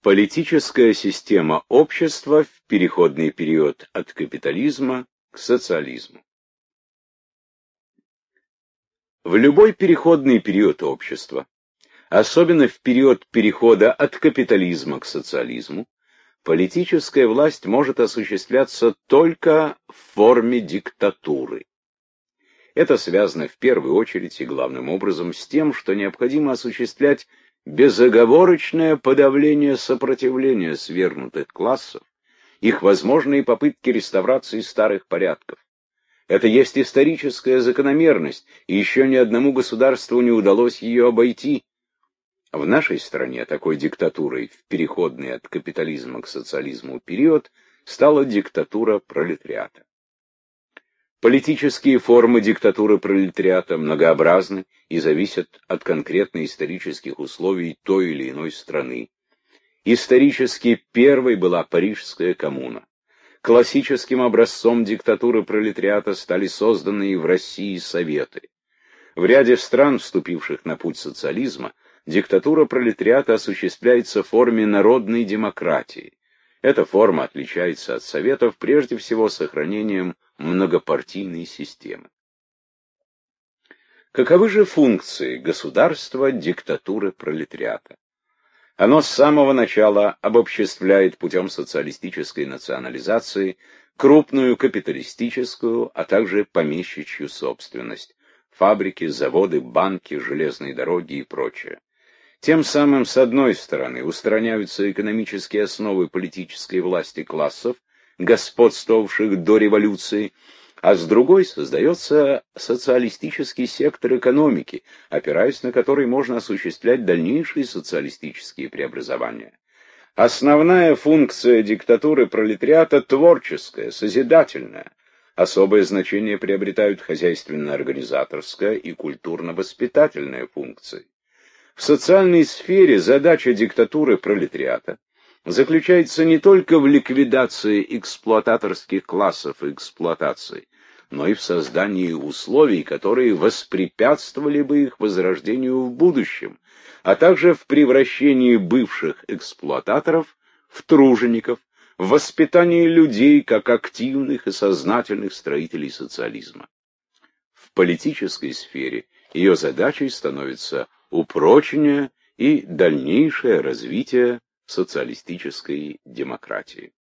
Политическая система общества в переходный период от капитализма к социализму. В любой переходный период общества, особенно в период перехода от капитализма к социализму, политическая власть может осуществляться только в форме диктатуры. Это связано в первую очередь и главным образом с тем, что необходимо осуществлять безоговорочное подавление сопротивления свергнутых классов, их возможные попытки реставрации старых порядков. Это есть историческая закономерность, и еще ни одному государству не удалось ее обойти. В нашей стране такой диктатурой в переходный от капитализма к социализму период стала диктатура пролетариата. Политические формы диктатуры пролетариата многообразны и зависят от конкретных исторических условий той или иной страны. Исторически первой была Парижская коммуна. Классическим образцом диктатуры пролетариата стали созданные в России советы. В ряде стран, вступивших на путь социализма, диктатура пролетариата осуществляется в форме народной демократии. Эта форма отличается от советов прежде всего сохранением многопартийной системы. Каковы же функции государства диктатуры пролетариата? Оно с самого начала обобществляет путем социалистической национализации крупную капиталистическую, а также помещичью собственность, фабрики, заводы, банки, железные дороги и прочее. Тем самым, с одной стороны, устраняются экономические основы политической власти классов, господствовавших до революции, а с другой создается социалистический сектор экономики, опираясь на который можно осуществлять дальнейшие социалистические преобразования. Основная функция диктатуры пролетариата творческая, созидательная. Особое значение приобретают хозяйственно-организаторская и культурно-воспитательная функции. В социальной сфере задача диктатуры пролетариата заключается не только в ликвидации эксплуататорских классов и эксплуатации, но и в создании условий, которые воспрепятствовали бы их возрождению в будущем, а также в превращении бывших эксплуататоров в тружеников, в воспитании людей как активных и сознательных строителей социализма. В политической сфере ее задачей становится упрочение и дальнейшее развитие социалистической демократии.